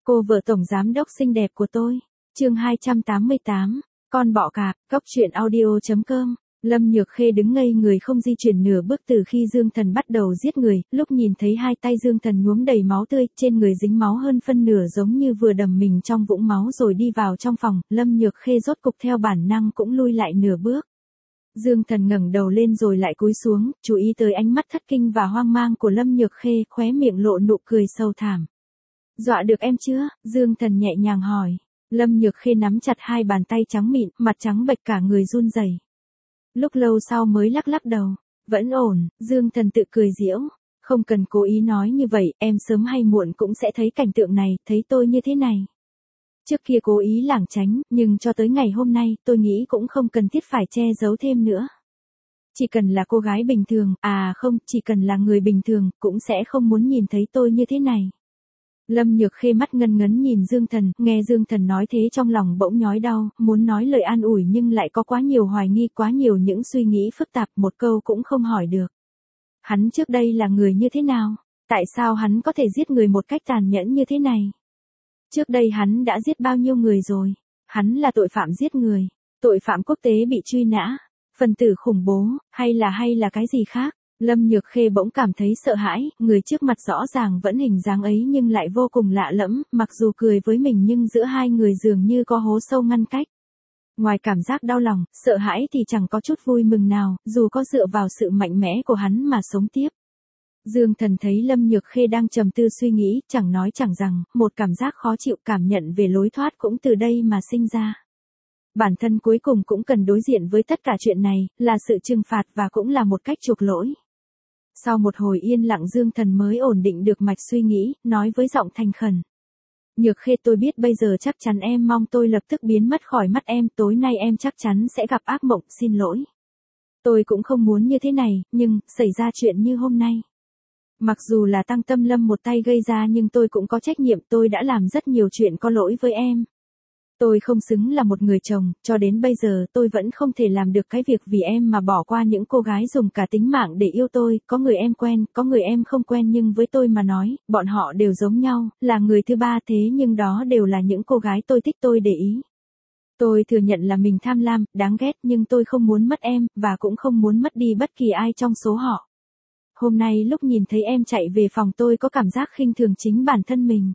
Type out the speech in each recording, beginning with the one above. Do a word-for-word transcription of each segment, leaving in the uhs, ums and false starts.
Cô vợ tổng giám đốc xinh đẹp của tôi. Chương hai trăm tám mươi tám, con bọ cạp, cóc truyện audio chấm com. Lâm Nhược Khê đứng ngây người không di chuyển nửa bước từ khi Dương Thần bắt đầu giết người, lúc nhìn thấy hai tay Dương Thần nhuốm đầy máu tươi, trên người dính máu hơn phân nửa giống như vừa đầm mình trong vũng máu rồi đi vào trong phòng, Lâm Nhược Khê rốt cục theo bản năng cũng lui lại nửa bước. Dương Thần ngẩng đầu lên rồi lại cúi xuống, chú ý tới ánh mắt thất kinh và hoang mang của Lâm Nhược Khê, khóe miệng lộ nụ cười sâu thẳm. Dọa được em chưa? Dương Thần nhẹ nhàng hỏi. Lâm Nhược Khê nắm chặt hai bàn tay trắng mịn, mặt trắng bệch cả người run rẩy. Lúc lâu sau mới lắc lắc đầu. Vẫn ổn, Dương Thần tự cười giễu. Không cần cố ý nói như vậy, em sớm hay muộn cũng sẽ thấy cảnh tượng này, thấy tôi như thế này. Trước kia cố ý lảng tránh, nhưng cho tới ngày hôm nay, tôi nghĩ cũng không cần thiết phải che giấu thêm nữa. Chỉ cần là cô gái bình thường, à không, chỉ cần là người bình thường, cũng sẽ không muốn nhìn thấy tôi như thế này. Lâm Nhược Khê mắt ngân ngấn nhìn Dương Thần, nghe Dương Thần nói thế trong lòng bỗng nhói đau, muốn nói lời an ủi nhưng lại có quá nhiều hoài nghi, quá nhiều những suy nghĩ phức tạp, một câu cũng không hỏi được. Hắn trước đây là người như thế nào? Tại sao hắn có thể giết người một cách tàn nhẫn như thế này? Trước đây hắn đã giết bao nhiêu người rồi? Hắn là tội phạm giết người, tội phạm quốc tế bị truy nã, phần tử khủng bố, hay là hay là cái gì khác? Lâm Nhược Khê bỗng cảm thấy sợ hãi, người trước mặt rõ ràng vẫn hình dáng ấy nhưng lại vô cùng lạ lẫm, mặc dù cười với mình nhưng giữa hai người dường như có hố sâu ngăn cách. Ngoài cảm giác đau lòng, sợ hãi thì chẳng có chút vui mừng nào, dù có dựa vào sự mạnh mẽ của hắn mà sống tiếp. Dương Thần thấy Lâm Nhược Khê đang trầm tư suy nghĩ, chẳng nói chẳng rằng, một cảm giác khó chịu cảm nhận về lối thoát cũng từ đây mà sinh ra. Bản thân cuối cùng cũng cần đối diện với tất cả chuyện này, là sự trừng phạt và cũng là một cách chuộc lỗi. Sau một hồi yên lặng Dương Thần mới ổn định được mạch suy nghĩ, nói với giọng thành khẩn. Nhược Khê, tôi biết bây giờ chắc chắn em mong tôi lập tức biến mất khỏi mắt em, tối nay em chắc chắn sẽ gặp ác mộng, xin lỗi. Tôi cũng không muốn như thế này, nhưng, xảy ra chuyện như hôm nay. Mặc dù là Tăng Tâm Lâm một tay gây ra nhưng tôi cũng có trách nhiệm, tôi đã làm rất nhiều chuyện có lỗi với em. Tôi không xứng là một người chồng, cho đến bây giờ tôi vẫn không thể làm được cái việc vì em mà bỏ qua những cô gái dùng cả tính mạng để yêu tôi, có người em quen, có người em không quen nhưng với tôi mà nói, bọn họ đều giống nhau, là người thứ ba thế nhưng đó đều là những cô gái tôi thích tôi để ý. Tôi thừa nhận là mình tham lam, đáng ghét nhưng tôi không muốn mất em, và cũng không muốn mất đi bất kỳ ai trong số họ. Hôm nay lúc nhìn thấy em chạy về phòng tôi có cảm giác khinh thường chính bản thân mình.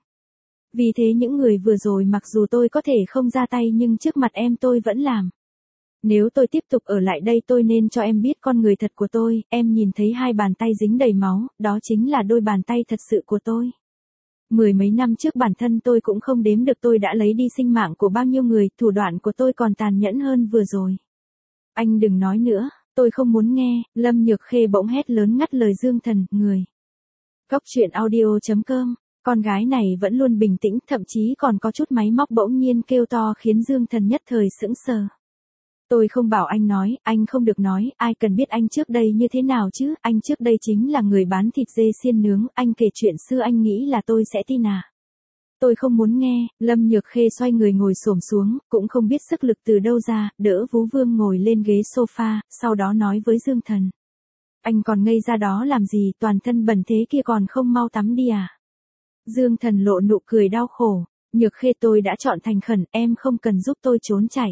Vì thế những người vừa rồi mặc dù tôi có thể không ra tay nhưng trước mặt em tôi vẫn làm. Nếu tôi tiếp tục ở lại đây tôi nên cho em biết con người thật của tôi, em nhìn thấy hai bàn tay dính đầy máu, đó chính là đôi bàn tay thật sự của tôi. Mười mấy năm trước bản thân tôi cũng không đếm được tôi đã lấy đi sinh mạng của bao nhiêu người, thủ đoạn của tôi còn tàn nhẫn hơn vừa rồi. Anh đừng nói nữa, tôi không muốn nghe, Lâm Nhược Khê bỗng hét lớn ngắt lời Dương Thần, người. Cóc truyện audio chấm com. Con gái này vẫn luôn bình tĩnh, thậm chí còn có chút máy móc bỗng nhiên kêu to khiến Dương Thần nhất thời sững sờ. Tôi không bảo anh nói, anh không được nói, ai cần biết anh trước đây như thế nào chứ, anh trước đây chính là người bán thịt dê xiên nướng, anh kể chuyện xưa anh nghĩ là tôi sẽ tin à. Tôi không muốn nghe, Lâm Nhược Khê xoay người ngồi xổm xuống, cũng không biết sức lực từ đâu ra, đỡ Vú Vương ngồi lên ghế sofa, sau đó nói với Dương Thần. Anh còn ngây ra đó làm gì, toàn thân bẩn thế kia còn không mau tắm đi à. Dương Thần lộ nụ cười đau khổ, Nhược Khê tôi đã chọn thành khẩn, em không cần giúp tôi trốn chạy.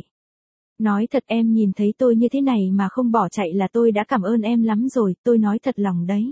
Nói thật em nhìn thấy tôi như thế này mà không bỏ chạy là tôi đã cảm ơn em lắm rồi, tôi nói thật lòng đấy.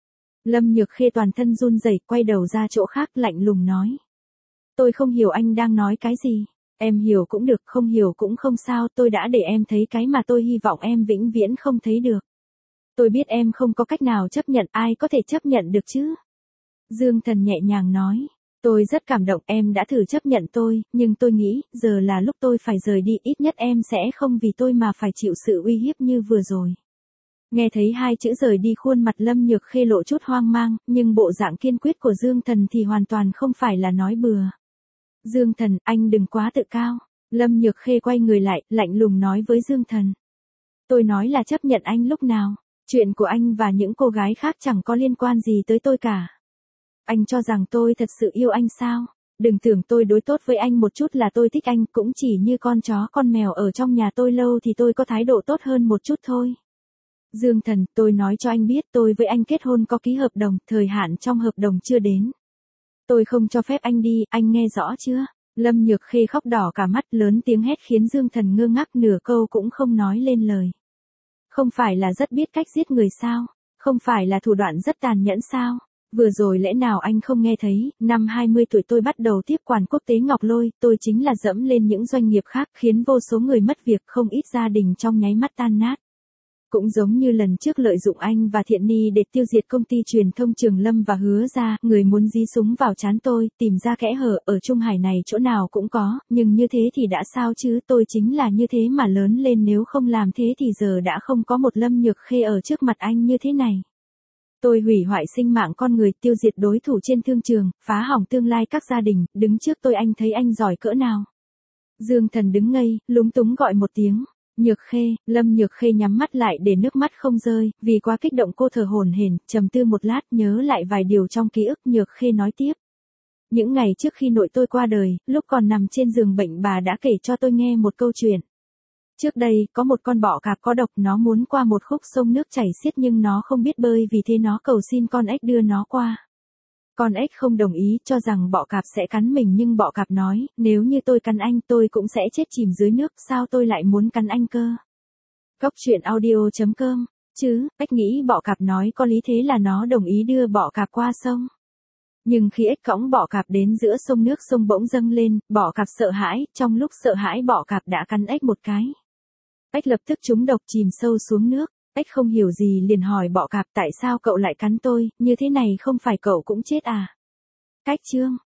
Lâm Nhược Khê toàn thân run rẩy quay đầu ra chỗ khác lạnh lùng nói. Tôi không hiểu anh đang nói cái gì, em hiểu cũng được, không hiểu cũng không sao, tôi đã để em thấy cái mà tôi hy vọng em vĩnh viễn không thấy được. Tôi biết em không có cách nào chấp nhận, ai có thể chấp nhận được chứ. Dương Thần nhẹ nhàng nói, tôi rất cảm động em đã thử chấp nhận tôi, nhưng tôi nghĩ, giờ là lúc tôi phải rời đi, ít nhất em sẽ không vì tôi mà phải chịu sự uy hiếp như vừa rồi. Nghe thấy hai chữ rời đi khuôn mặt Lâm Nhược Khê lộ chút hoang mang, nhưng bộ dạng kiên quyết của Dương Thần thì hoàn toàn không phải là nói bừa. Dương Thần, anh đừng quá tự cao. Lâm Nhược Khê quay người lại, lạnh lùng nói với Dương Thần. Tôi nói là chấp nhận anh lúc nào, chuyện của anh và những cô gái khác chẳng có liên quan gì tới tôi cả. Anh cho rằng tôi thật sự yêu anh sao? Đừng tưởng tôi đối tốt với anh một chút là tôi thích anh, cũng chỉ như con chó con mèo ở trong nhà tôi lâu thì tôi có thái độ tốt hơn một chút thôi. Dương Thần, tôi nói cho anh biết tôi với anh kết hôn có ký hợp đồng, thời hạn trong hợp đồng chưa đến. Tôi không cho phép anh đi, anh nghe rõ chưa? Lâm Nhược Khê khóc đỏ cả mắt, lớn tiếng hét khiến Dương Thần ngơ ngác, nửa câu cũng không nói lên lời. Không phải là rất biết cách giết người sao? Không phải là thủ đoạn rất tàn nhẫn sao? Vừa rồi lẽ nào anh không nghe thấy, năm hai mươi tuổi tôi bắt đầu tiếp quản quốc tế Ngọc Lôi, tôi chính là dẫm lên những doanh nghiệp khác, khiến vô số người mất việc, không ít gia đình trong nháy mắt tan nát. Cũng giống như lần trước lợi dụng anh và Thiện Ni để tiêu diệt công ty truyền thông Trường Lâm và Hứa Gia, người muốn dí súng vào trán tôi, tìm ra kẽ hở, ở Trung Hải này chỗ nào cũng có, nhưng như thế thì đã sao chứ, tôi chính là như thế mà lớn lên, nếu không làm thế thì giờ đã không có một Lâm Nhược Khê ở trước mặt anh như thế này. Tôi hủy hoại sinh mạng con người, tiêu diệt đối thủ trên thương trường, phá hỏng tương lai các gia đình, đứng trước tôi anh thấy anh giỏi cỡ nào. Dương Thần đứng ngây, lúng túng gọi một tiếng. Nhược Khê. Lâm Nhược Khê nhắm mắt lại để nước mắt không rơi, vì quá kích động cô thở hổn hển, trầm tư một lát, nhớ lại vài điều trong ký ức. Nhược Khê nói tiếp. Những ngày trước khi nội tôi qua đời, lúc còn nằm trên giường bệnh, bà đã kể cho tôi nghe một câu chuyện. Trước đây, có một con bọ cạp có độc, nó muốn qua một khúc sông nước chảy xiết nhưng nó không biết bơi, vì thế nó cầu xin con ếch đưa nó qua. Con ếch không đồng ý, cho rằng bọ cạp sẽ cắn mình, nhưng bọ cạp nói, nếu như tôi cắn anh tôi cũng sẽ chết chìm dưới nước, sao tôi lại muốn cắn anh cơ? Cốc truyện audio chấm com, chứ, ếch nghĩ bọ cạp nói có lý, thế là nó đồng ý đưa bọ cạp qua sông. Nhưng khi ếch cõng bọ cạp đến giữa sông, nước sông bỗng dâng lên, bọ cạp sợ hãi, trong lúc sợ hãi bọ cạp đã cắn ếch một cái. Ếch lập tức trúng độc, chìm sâu xuống nước. Ếch không hiểu gì liền hỏi bọ cạp, tại sao cậu lại cắn tôi, như thế này không phải cậu cũng chết à? Cách chương